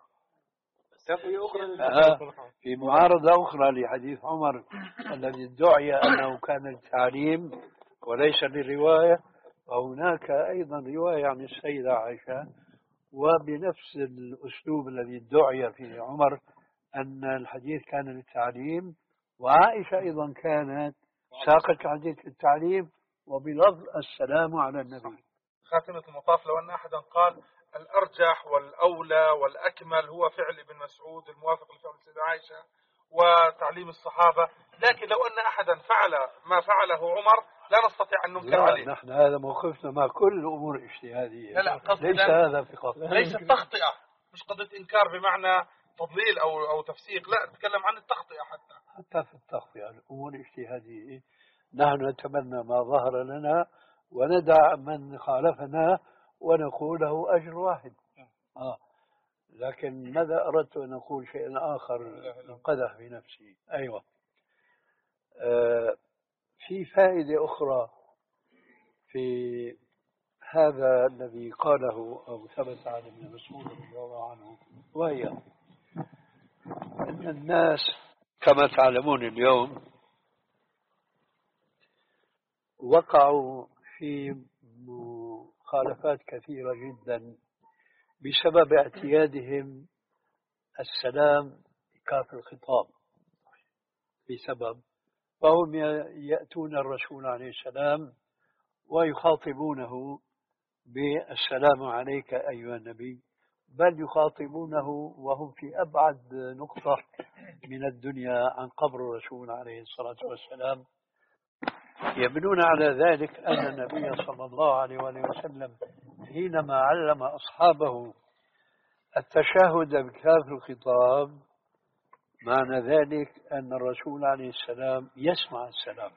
آه في معارضة أخرى لحديث عمر الذي ادعي أنه كان للتعليم وليس للرواية. وهناك أيضا رواية عن السيدة عائشة وبنفس الأسلوب الذي ادعي في عمر أن الحديث كان للتعليم. وعائشة أيضا كانت ساقت حديث للتعليم وبلفظ السلام على النبي. خاتمة المطاف لو أن أحدا قال الأرجح والأولى والأكمل هو فعل ابن مسعود الموافق لفعل السيدة عائشة وتعليم الصحابة، لكن لو أن أحدا فعل ما فعله عمر لا نستطيع أن ننكر عليه. نحن هذا موقفنا مع كل الأمور الاجتهادية. لا لا ليس هذا فقط. ليس التخطئة، مش قضية إنكار بمعنى تضليل أو أو تفسيق، لا نتكلم عن التخطئة. حتى حتى في التخطئة الأمور الاجتهادية نحن نتمنى ما ظهر لنا وندع من خالفنا ونقول له أجر واحد. آه. لكن ماذا أردت أن أقول شيئا آخر انقدح في نفسي. أيوة. آه في فائدة أخرى في هذا الذي قاله أو ثبت عن ابن مسعود رضي الله عنه، وهي أن الناس كما تعلمون اليوم وقعوا في مخالفات كثيرة جدا بسبب اعتيادهم السلام بكاف الخطاب. بسبب فهم يأتون الرسول عليه السلام ويخاطبونه بالسلام عليك أيها النبي، بل يخاطبونه وهم في أبعد نقطة من الدنيا عن قبر الرسول عليه الصلاة والسلام. يبنون على ذلك أن النبي صلى الله عليه وسلم حينما علم أصحابه التشهد بكاف الخطاب معنى ذلك أن الرسول عليه السلام يسمع السلام،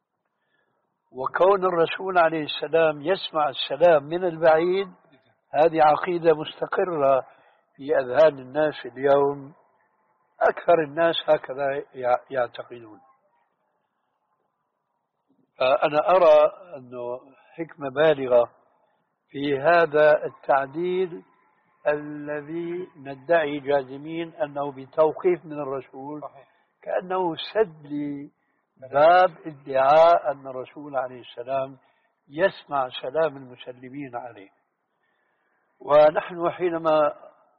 وكون الرسول عليه السلام يسمع السلام من البعيد هذه عقيدة مستقرة في أذهان الناس اليوم. أكثر الناس هكذا يعتقدون. فأنا أرى أنه حكمة بالغة في هذا التعديل الذي ندعي جازمين أنه بتوقيف من الرسول، كأنه سد لباب ادعاء أن الرسول عليه السلام يسمع سلام المسلمين عليه. ونحن حينما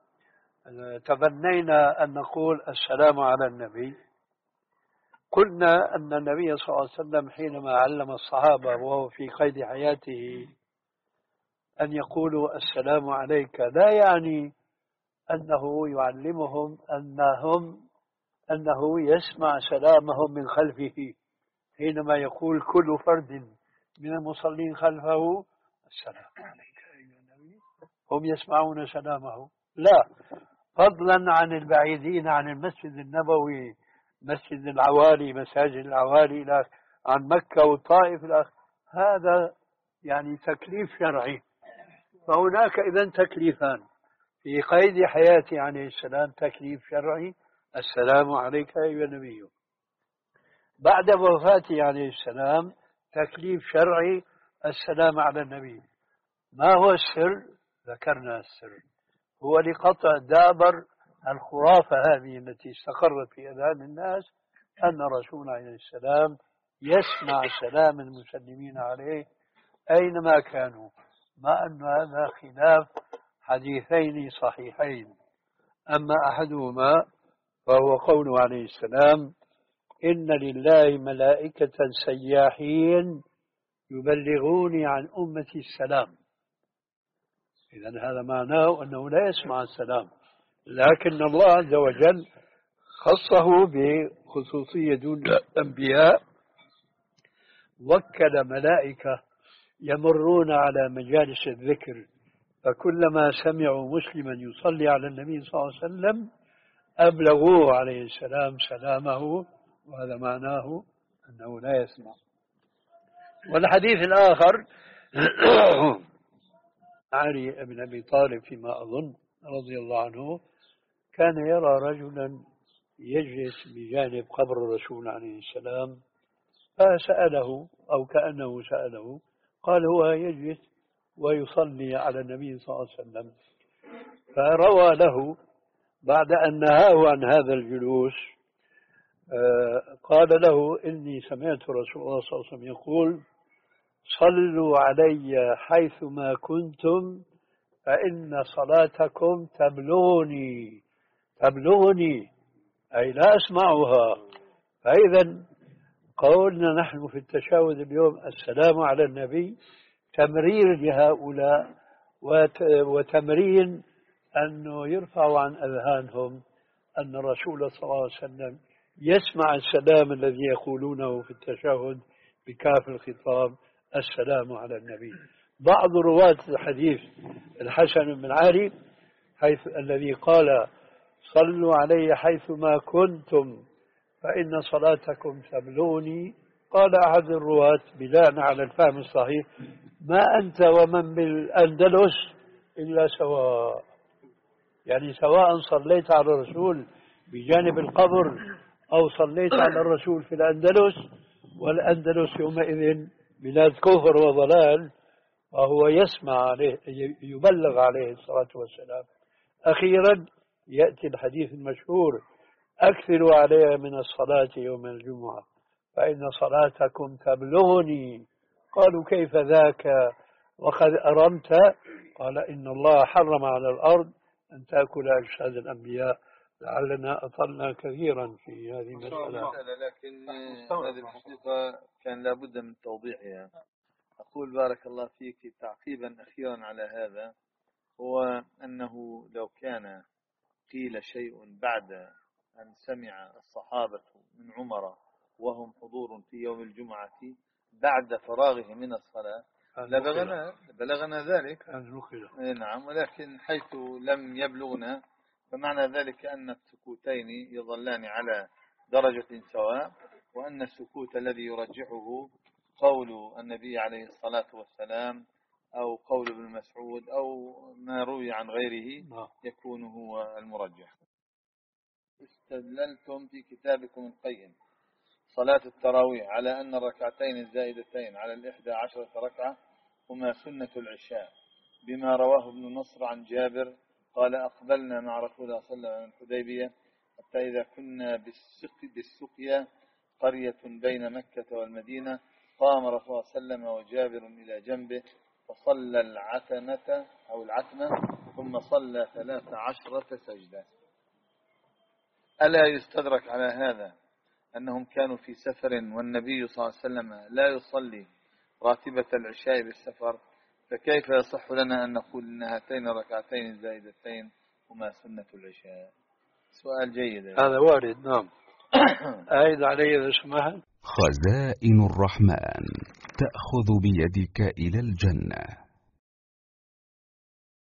تبنينا أن نقول السلام على النبي قلنا أن النبي صلى الله عليه وسلم حينما علم الصحابة وهو في قيد حياته أن يقولوا السلام عليك لا يعني أنه يعلمهم أنهم أنه يسمع سلامهم من خلفه. حينما يقول كل فرد من المصلين خلفه السلام عليك أيها النبي هم يسمعون سلامه، لا، فضلا عن البعيدين عن المسجد النبوي، مسجد العوالي، مساجد العوالي إلى عن مكة والطائف إلى هذا يعني تكليف شرعي. فهناك إذن تكليفان في قيد حياته عليه السلام، تكليف شرعي السلام عليك أيها النبي، بعد وفاته عليه السلام تكليف شرعي السلام على النبي. ما هو السر؟ ذكرنا السر هو لقطع دابر الخرافة هذه التي استقرت في أذهان الناس أن الرسول عليه السلام يسمع سلام المسلمين عليه أينما كانوا، مع أن هذا خلاف حديثين صحيحين. أما أحدهما وهو قوله عليه السلام: إن لله ملائكة سياحين يبلغوني عن أمتي السلام. إذن هذا معناه أنه لا يسمع السلام، لكن الله عز وجل خصه بخصوصية دون الأنبياء، وكل ملائكة يمرون على مجالس الذكر، فكلما سمعوا مسلما يصلي على النبي صلى الله عليه وسلم أبلغوه عليه السلام سلامه، وهذا معناه أنه لا يسمع. والحديث الآخر علي بن أبي طالب فيما أظن رضي الله عنه كان يرى رجلا يجلس بجانب قبر الرسول عليه السلام، فسأله أو كأنه سأله، قال هو يجلس ويصلي على النبي صلى الله عليه وسلم، فروى له بعد أن نهاه عن هذا الجلوس قال له: إني سمعت رسول الله صلى الله عليه وسلم يقول: صلوا علي حيثما كنتم فإن صلاتكم تبلغني تبلغني أي لا أسمعها. فإذا قولنا نحن في التشهد اليوم السلام على النبي تمرير لهؤلاء وتمرين أنه يرفع عن أذهانهم أن الرسول صلى الله عليه وسلم يسمع السلام الذي يقولونه في التشهد بكاف الخطاب: السلام على النبي. بعض رواة الحديث الحسن بن علي حيث الذي قال: صلوا علي حيثما كنتم فإن صلاتكم تبلغني، قال أحد الرواة بناء على الفهم الصحيح: ما أنت ومن بالأندلس إلا سواء، يعني سواء صليت على الرسول بجانب القبر أو صليت على الرسول في الأندلس، والأندلس يومئذ بلاد كفر وضلال، وهو يسمع عليه يبلغ عليه الصلاة والسلام. أخيرا يأتي الحديث المشهور: أكثروا علي من الصلاة يوم الجمعة فإن صلاتكم تبلغني. قالوا: كيف ذاك وقد أرمت؟ قال: إن الله حرم على الأرض أن تأكل أجساد الأنبياء. لعلنا أطلنا كثيرا في هذه المسألة، لكن هذه الحقيقة كان لابد من توضيحها. أقول بارك الله فيك تعقيبا أخيرا على هذا، هو أنه لو كان قيل شيء بعد أن سمع الصحابة من عمر وهم حضور في يوم الجمعة بعد فراغه من الصلاة لبلغنا بلغنا ذلك. نعم، ولكن حيث لم يبلغنا فمعنى ذلك أن السكوتين يظلان على درجة سواء، وأن السكوت الذي يرجحه قول النبي عليه الصلاة والسلام أو قول ابن مسعود أو ما روي عن غيره يكون هو المرجح. استدللتم في كتابكم القيم صلاة التراويح على أن الركعتين الزائدتين على الإحدى عشرة ركعة هما سنة العشاء بما رواه ابن نصر عن جابر قال: أقبلنا مع رسول الله صلى الله عليه وسلم الحديبية حتى إذا كنا بالسقيا قرية بين مكة والمدينة قام رسول الله صلى الله عليه وسلم وجابر إلى جنبه فصلى العتمة أو العتمة ثم صلى ثلاث عشرة سجدة. ألا يستدرك على هذا أنهم كانوا في سفر والنبي صلى الله عليه وسلم لا يصلي راتبة العشاء بالسفر، فكيف يصح لنا أن نقول أن هاتين الركعتين الزائدتين هما سنة العشاء؟ سؤال جيد. هذا وارد. نعم. أعيد علي إذا سمحت. خزائن الرحمن تأخذ بيدك إلى الجنة.